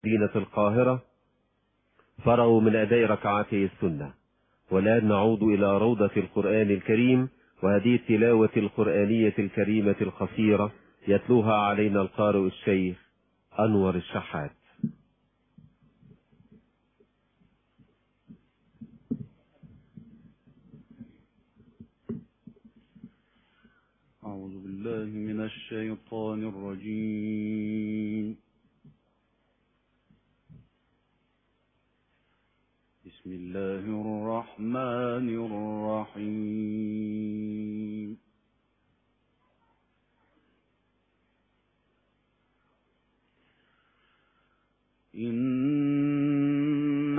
مدينة القاهرة فرغوا من أداء ركعتي السنة، والآن نعود إلى روضة القرآن الكريم، وهذه التلاوة القرآنية الكريمة القصيرة يتلوها علينا القارئ الشيخ أنور الشحات. أعوذ بالله من الشيطان الرجيم. بسم الله الرحمن الرحيم. إن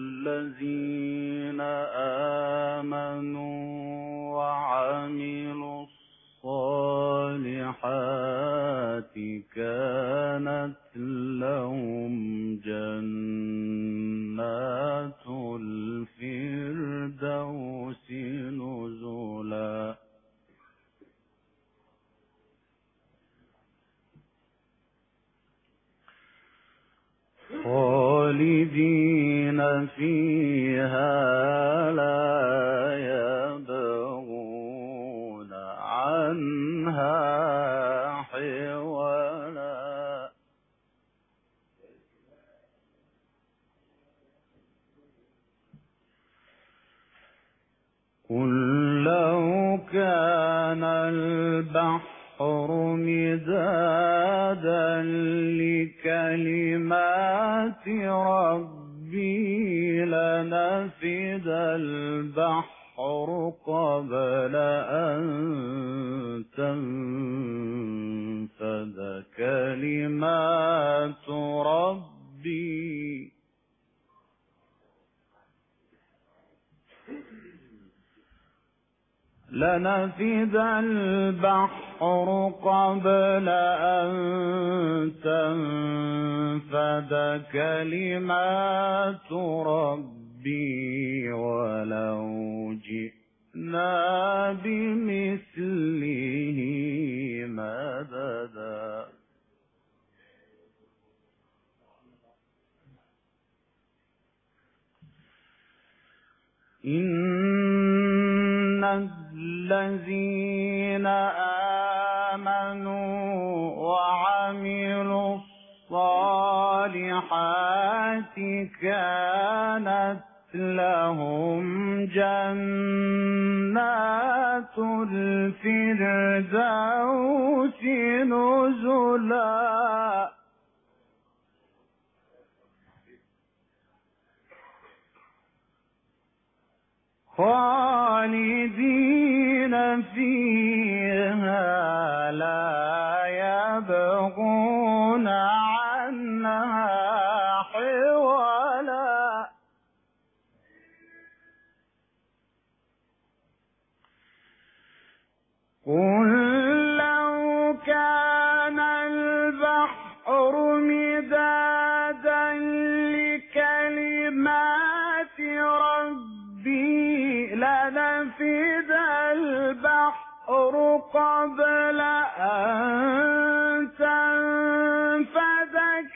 الذين آمنوا وعملوا الصالحات كانت لهم جنات الفردوس نزلا. خالدين فيها لا يبغون عنها حولا. قل لو كان البحر مدادا لكلمات ربي لنفد البحر قبل أن تنفد كلمات ربي لنفد البحر قبل أن تنفد كلمات ربي ولو جئنا بمثله مددا. إن الذين آمنوا وعملوا الصالحات كانت لهم جنات الفردوس نزلا. خالدين فيها لا يبغون عنها حولا. قل لو كان البحر مدادا لكلمات ربي لنفد البحر قبل أن تنفد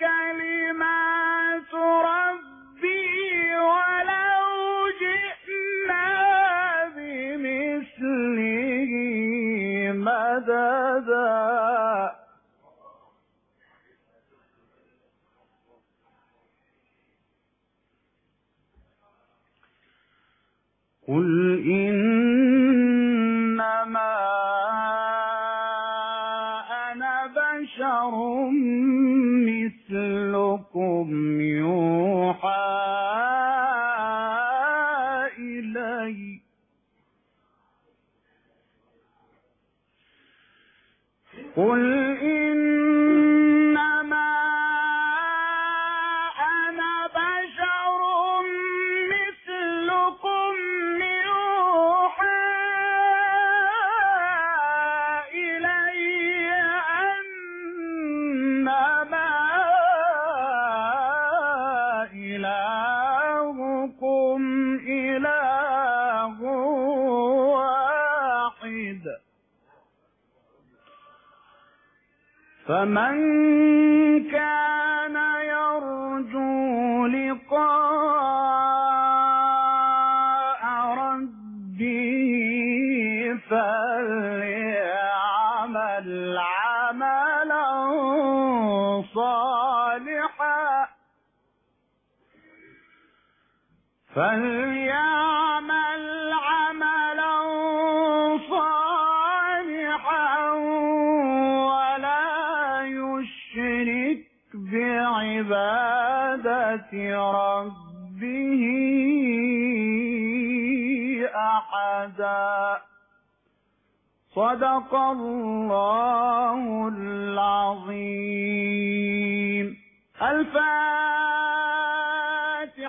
كلمات ربي ولو جئنا بمثله مددا. قل إنما أنا بشر مثلكم يوحى إلي. قل إنما أنا بشر مثلكم يوحى إلي أنما إلهكم إله واحد. فمن كان يرجو عملا صالحا فليعمل عملا صالحا ولا يشرك بعبادة ربه أحدا. صدق الله العظيم. الفاتحة.